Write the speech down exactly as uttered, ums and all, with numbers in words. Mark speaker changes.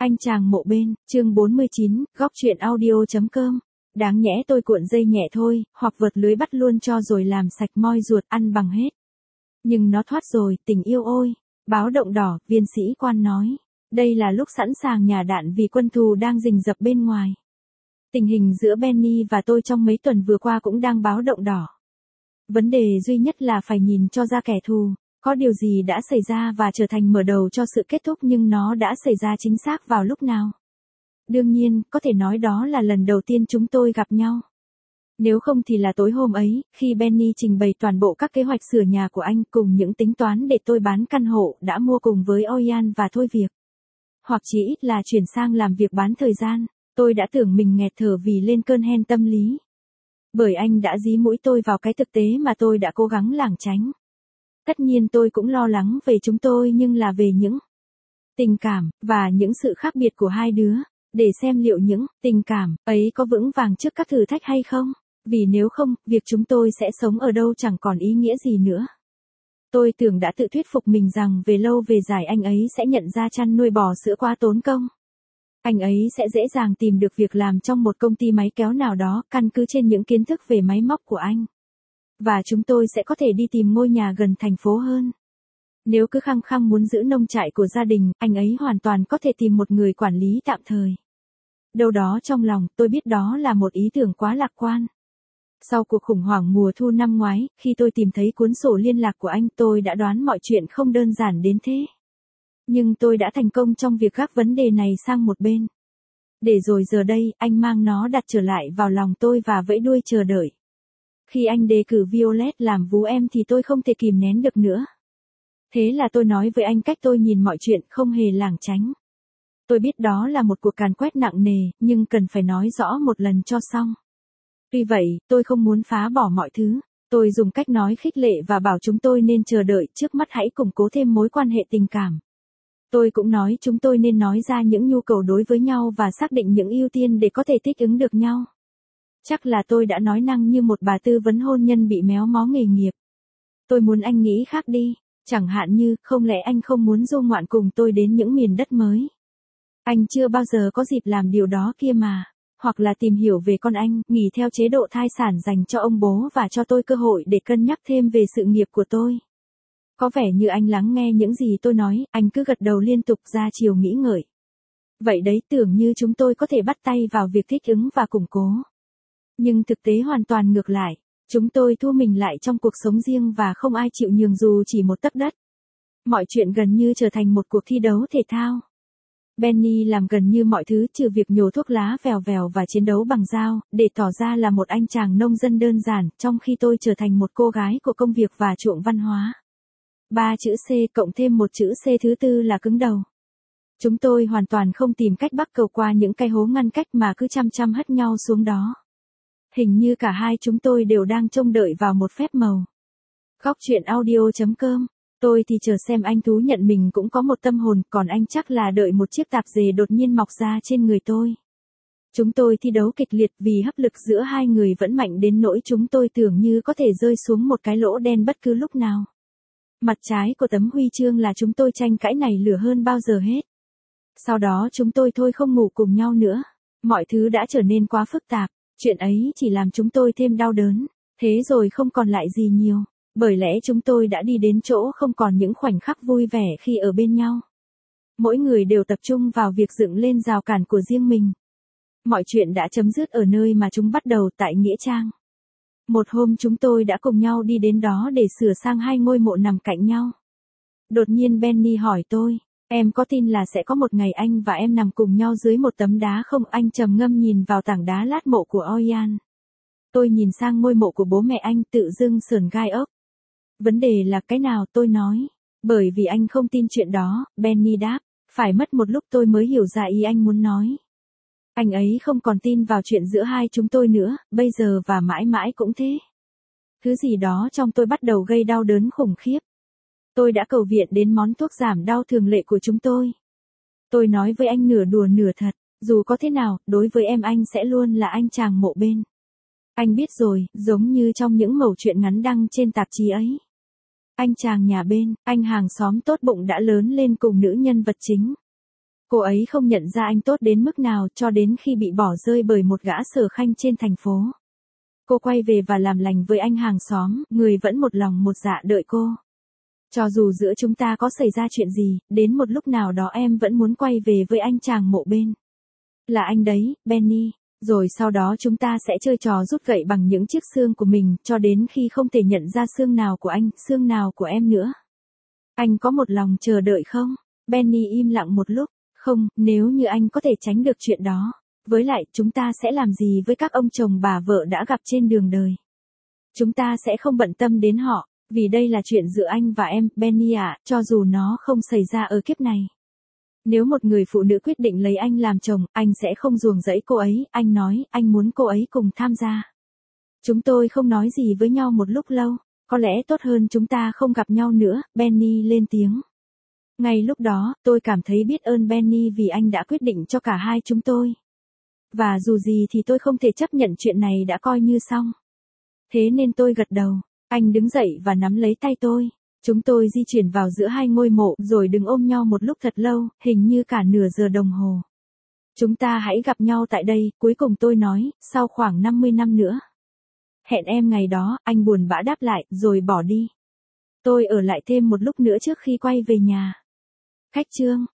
Speaker 1: Anh chàng mộ bên, chương bốn mươi chín, góc truyện audio.com. Đáng nhẽ tôi cuộn dây nhẹ thôi, hoặc vợt lưới bắt luôn cho rồi làm sạch moi ruột ăn bằng hết. Nhưng nó thoát rồi, tình yêu ôi. Báo động đỏ, viên sĩ quan nói. Đây là lúc sẵn sàng nhả đạn vì quân thù đang rình rập bên ngoài. Tình hình giữa Benny và tôi trong mấy tuần vừa qua cũng đang báo động đỏ. Vấn đề duy nhất là phải nhìn cho ra kẻ thù. Có điều gì đã xảy ra và trở thành mở đầu cho sự kết thúc, nhưng nó đã xảy ra chính xác vào lúc nào? Đương nhiên, có thể nói đó là lần đầu tiên chúng tôi gặp nhau. Nếu không thì là tối hôm ấy, khi Benny trình bày toàn bộ các kế hoạch sửa nhà của anh cùng những tính toán để tôi bán căn hộ đã mua cùng với Oyan và thôi việc. Hoặc chỉ ít là chuyển sang làm việc bán thời gian, tôi đã tưởng mình nghẹt thở vì lên cơn hen tâm lý. Bởi anh đã dí mũi tôi vào cái thực tế mà tôi đã cố gắng lảng tránh. Tất nhiên tôi cũng lo lắng về chúng tôi, nhưng là về những tình cảm, và những sự khác biệt của hai đứa, để xem liệu những tình cảm ấy có vững vàng trước các thử thách hay không, vì nếu không, việc chúng tôi sẽ sống ở đâu chẳng còn ý nghĩa gì nữa. Tôi tưởng đã tự thuyết phục mình rằng về lâu về dài anh ấy sẽ nhận ra chăn nuôi bò sữa quá tốn công. Anh ấy sẽ dễ dàng tìm được việc làm trong một công ty máy kéo nào đó, căn cứ trên những kiến thức về máy móc của anh. Và chúng tôi sẽ có thể đi tìm ngôi nhà gần thành phố hơn. Nếu cứ khăng khăng muốn giữ nông trại của gia đình, anh ấy hoàn toàn có thể tìm một người quản lý tạm thời. Đâu đó trong lòng, tôi biết đó là một ý tưởng quá lạc quan. Sau cuộc khủng hoảng mùa thu năm ngoái, khi tôi tìm thấy cuốn sổ liên lạc của anh, tôi đã đoán mọi chuyện không đơn giản đến thế. Nhưng tôi đã thành công trong việc gác vấn đề này sang một bên. Để rồi giờ đây, anh mang nó đặt trở lại vào lòng tôi và vẫy đuôi chờ đợi. Khi anh đề cử Violet làm vú em thì tôi không thể kìm nén được nữa. Thế là tôi nói với anh cách tôi nhìn mọi chuyện, không hề lảng tránh. Tôi biết đó là một cuộc càn quét nặng nề, nhưng cần phải nói rõ một lần cho xong. Tuy vậy, tôi không muốn phá bỏ mọi thứ. Tôi dùng cách nói khích lệ và bảo chúng tôi nên chờ đợi, trước mắt hãy củng cố thêm mối quan hệ tình cảm. Tôi cũng nói chúng tôi nên nói ra những nhu cầu đối với nhau và xác định những ưu tiên để có thể thích ứng được nhau. Chắc là tôi đã nói năng như một bà tư vấn hôn nhân bị méo mó nghề nghiệp. Tôi muốn anh nghĩ khác đi, chẳng hạn như, không lẽ anh không muốn du ngoạn cùng tôi đến những miền đất mới? Anh chưa bao giờ có dịp làm điều đó kia mà. Hoặc là tìm hiểu về con anh, nghỉ theo chế độ thai sản dành cho ông bố và cho tôi cơ hội để cân nhắc thêm về sự nghiệp của tôi. Có vẻ như anh lắng nghe những gì tôi nói, anh cứ gật đầu liên tục ra chiều nghĩ ngợi. Vậy đấy, tưởng như chúng tôi có thể bắt tay vào việc thích ứng và củng cố. Nhưng thực tế hoàn toàn ngược lại, chúng tôi thu mình lại trong cuộc sống riêng và không ai chịu nhường dù chỉ một tấc đất. Mọi chuyện gần như trở thành một cuộc thi đấu thể thao. Benny làm gần như mọi thứ trừ việc nhổ thuốc lá vèo vèo và chiến đấu bằng dao, để tỏ ra là một anh chàng nông dân đơn giản, trong khi tôi trở thành một cô gái của công việc và chuộng văn hóa. Ba chữ C cộng thêm một chữ C thứ tư là cứng đầu. Chúng tôi hoàn toàn không tìm cách bắc cầu qua những cái hố ngăn cách mà cứ chăm chăm hất nhau xuống đó. Hình như cả hai chúng tôi đều đang trông đợi vào một phép màu. Góc truyện audio.com. Tôi thì chờ xem anh thú nhận mình cũng có một tâm hồn, còn anh chắc là đợi một chiếc tạp dề đột nhiên mọc ra trên người tôi. Chúng tôi thi đấu kịch liệt vì hấp lực giữa hai người vẫn mạnh đến nỗi chúng tôi tưởng như có thể rơi xuống một cái lỗ đen bất cứ lúc nào. Mặt trái của tấm huy chương là chúng tôi tranh cãi nảy lửa hơn bao giờ hết. Sau đó chúng tôi thôi không ngủ cùng nhau nữa. Mọi thứ đã trở nên quá phức tạp. Chuyện ấy chỉ làm chúng tôi thêm đau đớn. Thế rồi không còn lại gì nhiều. Bởi lẽ chúng tôi đã đi đến chỗ không còn những khoảnh khắc vui vẻ khi ở bên nhau. Mỗi người đều tập trung vào việc dựng lên rào cản của riêng mình. Mọi chuyện đã chấm dứt ở nơi mà chúng bắt đầu, tại Nghĩa Trang. Một hôm chúng tôi đã cùng nhau đi đến đó để sửa sang hai ngôi mộ nằm cạnh nhau. Đột nhiên Benny hỏi tôi, em có tin là sẽ có một ngày anh và em nằm cùng nhau dưới một tấm đá không? Anh trầm ngâm nhìn vào tảng đá lát mộ của Oyan. Tôi nhìn sang ngôi mộ của bố mẹ anh, tự dưng sởn gai ốc. Vấn đề là cái nào? Tôi nói. Bởi vì anh không tin chuyện đó, Benny đáp. Phải mất một lúc tôi mới hiểu ra ý anh muốn nói. Anh ấy không còn tin vào chuyện giữa hai chúng tôi nữa, bây giờ và mãi mãi cũng thế. Thứ gì đó trong tôi bắt đầu gây đau đớn khủng khiếp. Tôi đã cầu viện đến món thuốc giảm đau thường lệ của chúng tôi. Tôi nói với anh nửa đùa nửa thật, dù có thế nào, đối với em anh sẽ luôn là anh chàng mộ bên. Anh biết rồi, giống như trong những mẩu chuyện ngắn đăng trên tạp chí ấy. Anh chàng nhà bên, anh hàng xóm tốt bụng đã lớn lên cùng nữ nhân vật chính. Cô ấy không nhận ra anh tốt đến mức nào cho đến khi bị bỏ rơi bởi một gã sở khanh trên thành phố. Cô quay về và làm lành với anh hàng xóm, người vẫn một lòng một dạ đợi cô. Cho dù giữa chúng ta có xảy ra chuyện gì, đến một lúc nào đó em vẫn muốn quay về với anh chàng mộ bên. Là anh đấy, Benny. Rồi sau đó chúng ta sẽ chơi trò rút gậy bằng những chiếc xương của mình, cho đến khi không thể nhận ra xương nào của anh, xương nào của em nữa. Anh có một lòng chờ đợi không? Benny im lặng một lúc. Không, nếu như anh có thể tránh được chuyện đó. Với lại, chúng ta sẽ làm gì với các ông chồng bà vợ đã gặp trên đường đời? Chúng ta sẽ không bận tâm đến họ, vì đây là chuyện giữa anh và em, Benny ạ, cho dù nó không xảy ra ở kiếp này. Nếu một người phụ nữ quyết định lấy anh làm chồng, anh sẽ không ruồng rẫy cô ấy, anh nói, anh muốn cô ấy cùng tham gia. Chúng tôi không nói gì với nhau một lúc lâu, có lẽ tốt hơn chúng ta không gặp nhau nữa, Benny lên tiếng. Ngay lúc đó, tôi cảm thấy biết ơn Benny vì anh đã quyết định cho cả hai chúng tôi. Và dù gì thì tôi không thể chấp nhận chuyện này đã coi như xong. Thế nên tôi gật đầu, anh đứng dậy và nắm lấy tay tôi. Chúng tôi di chuyển vào giữa hai ngôi mộ rồi đứng ôm nhau một lúc thật lâu, hình như cả nửa giờ đồng hồ. Chúng ta hãy gặp nhau tại đây, cuối cùng tôi nói, sau khoảng năm mươi năm nữa. Hẹn em ngày đó, anh buồn bã đáp lại, rồi bỏ đi. Tôi ở lại thêm một lúc nữa trước khi quay về nhà. Khách chương